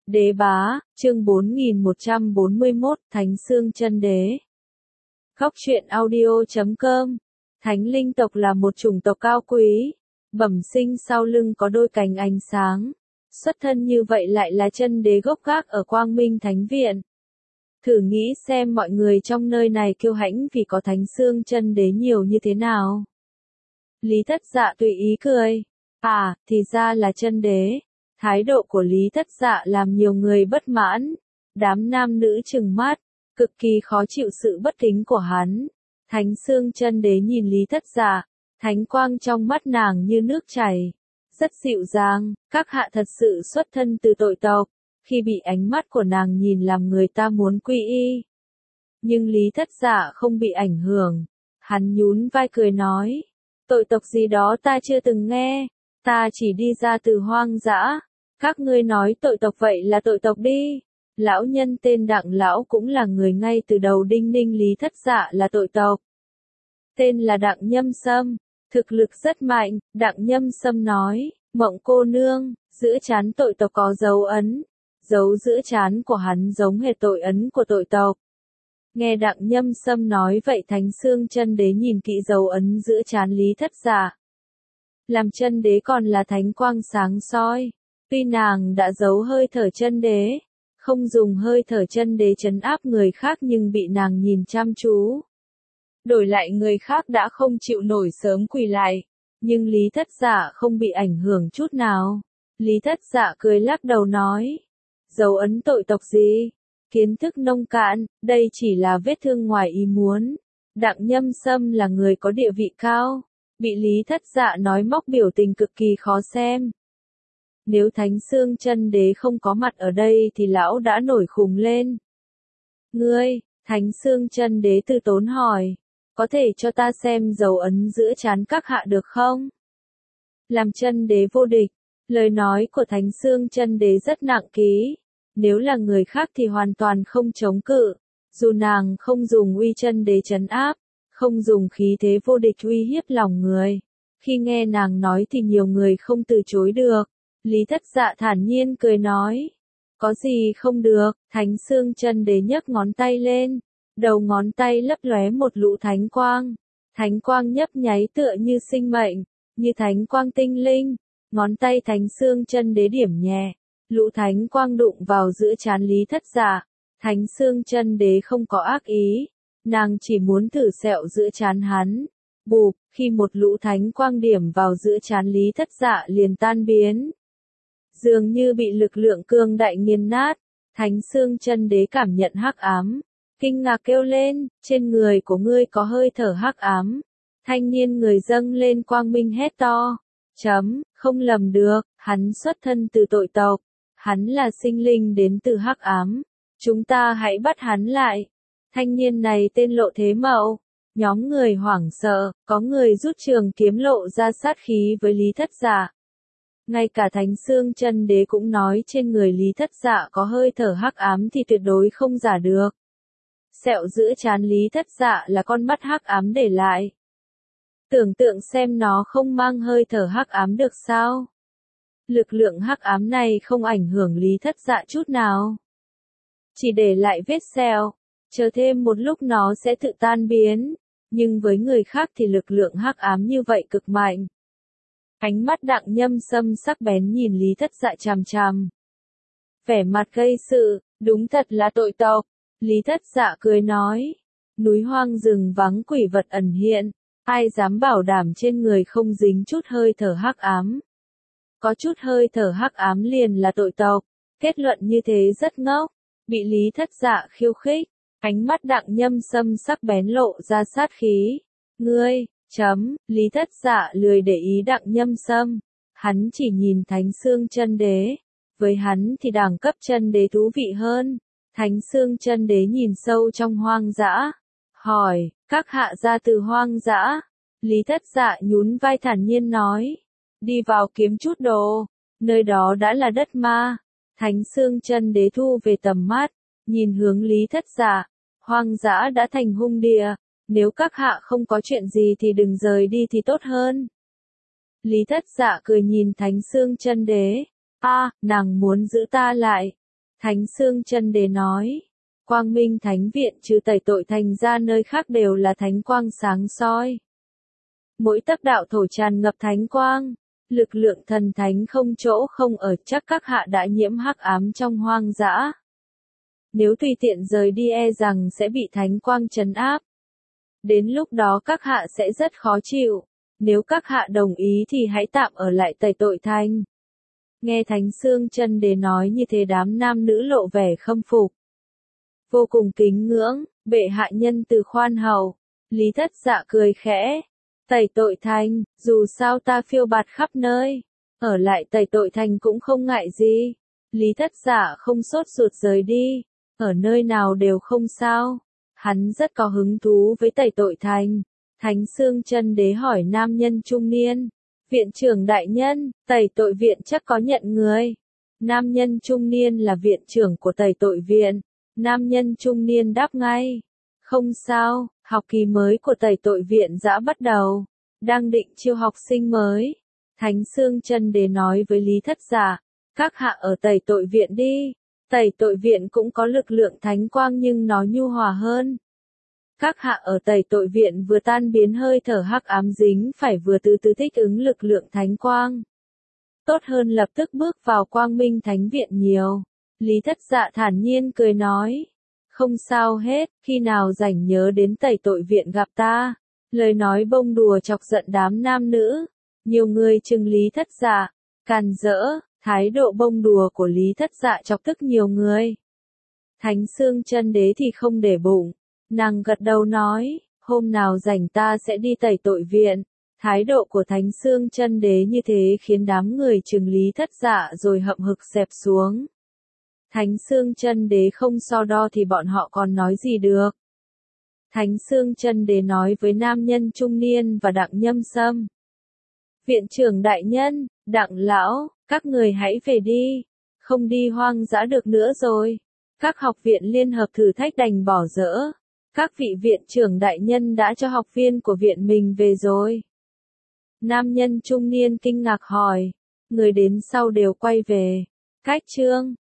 Đế bá, chương 4141, Thánh Xương Chân Đế. Góc truyện audio.com. Thánh linh tộc là một chủng tộc cao quý, bẩm sinh sau lưng có đôi cánh ánh sáng. Xuất thân như vậy lại là chân đế gốc gác ở Quang Minh Thánh Viện. Thử nghĩ xem mọi người trong nơi này kiêu hãnh vì có Thánh Xương Chân Đế nhiều như thế nào. Lý Thất Dạ tùy ý cười. À, thì ra là chân đế. Thái độ của Lý Thất Dạ làm nhiều người bất mãn. Đám nam nữ trừng mắt, cực kỳ khó chịu sự bất kính của hắn. Thánh Xương Chân Đế nhìn Lý Thất Dạ, thánh quang trong mắt nàng như nước chảy. Rất dịu dàng, các hạ thật sự xuất thân từ tội tộc. Khi bị ánh mắt của nàng nhìn làm người ta muốn quy y. Nhưng Lý Thất Dạ không bị ảnh hưởng. Hắn nhún vai cười nói. Tội tộc gì đó ta chưa từng nghe. Ta chỉ đi ra từ hoang dã. Các ngươi nói tội tộc vậy là tội tộc đi. Lão nhân tên Đặng Lão cũng là người ngay từ đầu đinh ninh Lý Thất Dạ là tội tộc. Tên là Đặng Nhâm Sâm. Thực lực rất mạnh, Đặng Nhâm Sâm nói. Mộng cô nương, giữa trán tội tộc có dấu ấn. Dấu giữa trán của hắn giống hệt tội ấn của tội tộc. Nghe Đặng Nhâm Sâm nói vậy Thánh Xương Chân Đế nhìn kỹ dấu ấn giữa trán Lý Thất Dạ. Làm chân đế còn là thánh quang sáng soi. Tuy nàng đã giấu hơi thở chân đế, không dùng hơi thở chân đế trấn áp người khác nhưng bị nàng nhìn chăm chú. Đổi lại người khác đã không chịu nổi sớm quỳ lại. Nhưng Lý Thất Dạ không bị ảnh hưởng chút nào. Lý Thất Dạ cười lắc đầu nói. Dấu ấn tội tộc gì? Kiến thức nông cạn, đây chỉ là vết thương ngoài ý muốn. Đặng Nhâm Sâm là người có địa vị cao. Bị Lý Thất Dạ nói móc biểu tình cực kỳ khó xem. Nếu Thánh Xương Chân Đế không có mặt ở đây thì lão đã nổi khùng lên. Ngươi, Thánh Xương Chân Đế từ tốn hỏi. Có thể cho ta xem dấu ấn giữa trán các hạ được không? Làm chân đế vô địch. Lời nói của Thánh Xương Chân Đế rất nặng ký. Nếu là người khác thì hoàn toàn không chống cự. Dù nàng không dùng uy chân đế trấn áp, không dùng khí thế vô địch uy hiếp lòng người. Khi nghe nàng nói thì nhiều người không từ chối được. Lý Thất Dạ thản nhiên cười nói. Có gì không được, Thánh Xương Chân Đế nhấc ngón tay lên. Đầu ngón tay lấp lóe một lũ thánh quang. Thánh quang nhấp nháy tựa như sinh mệnh, như thánh quang tinh linh. Ngón tay Thánh Xương Chân Đế điểm nhẹ. Lũ thánh quang đụng vào giữa trán Lý Thất Dạ. Thánh Xương Chân Đế không có ác ý. Nàng chỉ muốn thử sẹo giữa trán hắn. Bụp, khi một lũ thánh quang điểm vào giữa trán Lý Thất Dạ liền tan biến. Dường như bị lực lượng cương đại nghiền nát. Thánh Xương Chân Đế cảm nhận hắc ám. Kinh ngạc kêu lên, trên người của ngươi có hơi thở hắc ám. Thanh niên người dâng lên quang minh hét to. Không lầm được, hắn xuất thân từ tội tộc. Hắn là sinh linh đến từ hắc ám. Chúng ta hãy bắt hắn lại. Thanh niên này tên Lộ Thế Mậu. Nhóm người hoảng sợ, có người rút trường kiếm lộ ra sát khí với Lý Thất Dạ. Ngay cả Thánh Xương Chân Đế cũng nói trên người Lý Thất Dạ có hơi thở hắc ám thì tuyệt đối không giả được. Sẹo giữa trán Lý Thất Dạ là con mắt hắc ám để lại. Tưởng tượng xem nó không mang hơi thở hắc ám được sao? Lực lượng hắc ám này không ảnh hưởng Lý Thất Dạ chút nào. Chỉ để lại vết sẹo, chờ thêm một lúc nó sẽ tự tan biến. Nhưng với người khác thì lực lượng hắc ám như vậy cực mạnh. Ánh mắt Đặng Nhâm Sâm sắc bén nhìn Lý Thất Dạ chằm chằm. Vẻ mặt gây sự, đúng thật là tội tộc. Lý Thất Dạ cười nói. Núi hoang rừng vắng quỷ vật ẩn hiện. Ai dám bảo đảm trên người không dính chút hơi thở hắc ám. Có chút hơi thở hắc ám liền là tội tộc. Kết luận như thế rất ngốc. Bị Lý Thất Dạ khiêu khích. Ánh mắt Đặng Nhâm Sâm sắc bén lộ ra sát khí. Ngươi, Lý Thất Dạ lười để ý Đặng Nhâm Sâm. Hắn chỉ nhìn Thánh Xương Chân Đế. Với hắn thì đẳng cấp chân đế thú vị hơn. Thánh Xương Chân Đế nhìn sâu trong hoang dã. Hỏi, các hạ ra từ hoang dã. Lý Thất Dạ nhún vai thản nhiên nói. Đi vào kiếm chút đồ. Nơi đó đã là đất ma. Thánh Xương Chân Đế thu về tầm mắt. Nhìn hướng Lý Thất Dạ. Hoang dã đã thành hung địa. Nếu các hạ không có chuyện gì thì đừng rời đi thì tốt hơn. Lý Thất Dạ cười nhìn Thánh Xương Chân Đế. Nàng muốn giữ ta lại. Thánh Xương Chân Đế nói. Quang Minh Thánh Viện trừ tẩy tội thành ra nơi khác đều là thánh quang sáng soi. Mỗi tấc đạo thổ tràn ngập thánh quang, lực lượng thần thánh không chỗ không ở, chắc các hạ đã nhiễm hắc ám trong hoang dã. Nếu tùy tiện rời đi e rằng sẽ bị thánh quang trấn áp. Đến lúc đó các hạ sẽ rất khó chịu. Nếu các hạ đồng ý thì hãy tạm ở lại tẩy tội thành. Nghe Thánh Xương Chân Đế nói như thế, đám nam nữ lộ vẻ khâm phục. Vô cùng kính ngưỡng, bệ hạ nhân từ khoan hậu. Lý Thất Dạ cười khẽ. Tẩy tội thành, dù sao ta phiêu bạt khắp nơi. Ở lại tẩy tội thành cũng không ngại gì. Lý Thất Dạ không sốt ruột rời đi. Ở nơi nào đều không sao. Hắn rất có hứng thú với tẩy tội thành. Thánh Xương Chân Đế hỏi nam nhân trung niên. Viện trưởng đại nhân, tẩy tội viện chắc có nhận người. Nam nhân trung niên là viện trưởng của tẩy tội viện. Nam nhân trung niên đáp ngay. Không sao, học kỳ mới của tẩy tội viện đã bắt đầu. Đang định chiêu học sinh mới. Thánh Xương Chân Đế nói với Lý Thất Dạ. Các hạ ở tẩy tội viện đi. Tẩy tội viện cũng có lực lượng thánh quang nhưng nó nhu hòa hơn. Các hạ ở tẩy tội viện vừa tan biến hơi thở hắc ám dính phải vừa từ từ thích ứng lực lượng thánh quang. Tốt hơn lập tức bước vào quang minh thánh viện nhiều. Lý Thất Dạ thản nhiên cười nói. Không sao hết, khi nào rảnh nhớ đến tẩy tội viện gặp ta. Lời nói bông đùa chọc giận đám nam nữ. Nhiều người chừng Lý Thất Dạ, càn rỡ, thái độ bông đùa của Lý Thất Dạ chọc tức nhiều người. Thánh Xương Chân Đế thì không để bụng. Nàng gật đầu nói, hôm nào rảnh ta sẽ đi tẩy tội viện. Thái độ của Thánh Xương Chân Đế như thế khiến đám người chừng Lý Thất Dạ rồi hậm hực xẹp xuống. Thánh Xương Chân Đế không so đo thì bọn họ còn nói gì được. Thánh Xương Chân Đế nói với nam nhân trung niên và Đặng Nhâm Sâm. Viện trưởng đại nhân, Đặng lão, các người hãy về đi. Không đi hoang dã được nữa rồi. Các học viện liên hợp thử thách đành bỏ dỡ. Các vị viện trưởng đại nhân đã cho học viên của viện mình về rồi. Nam nhân trung niên kinh ngạc hỏi. Người đến sau đều quay về. Cách chương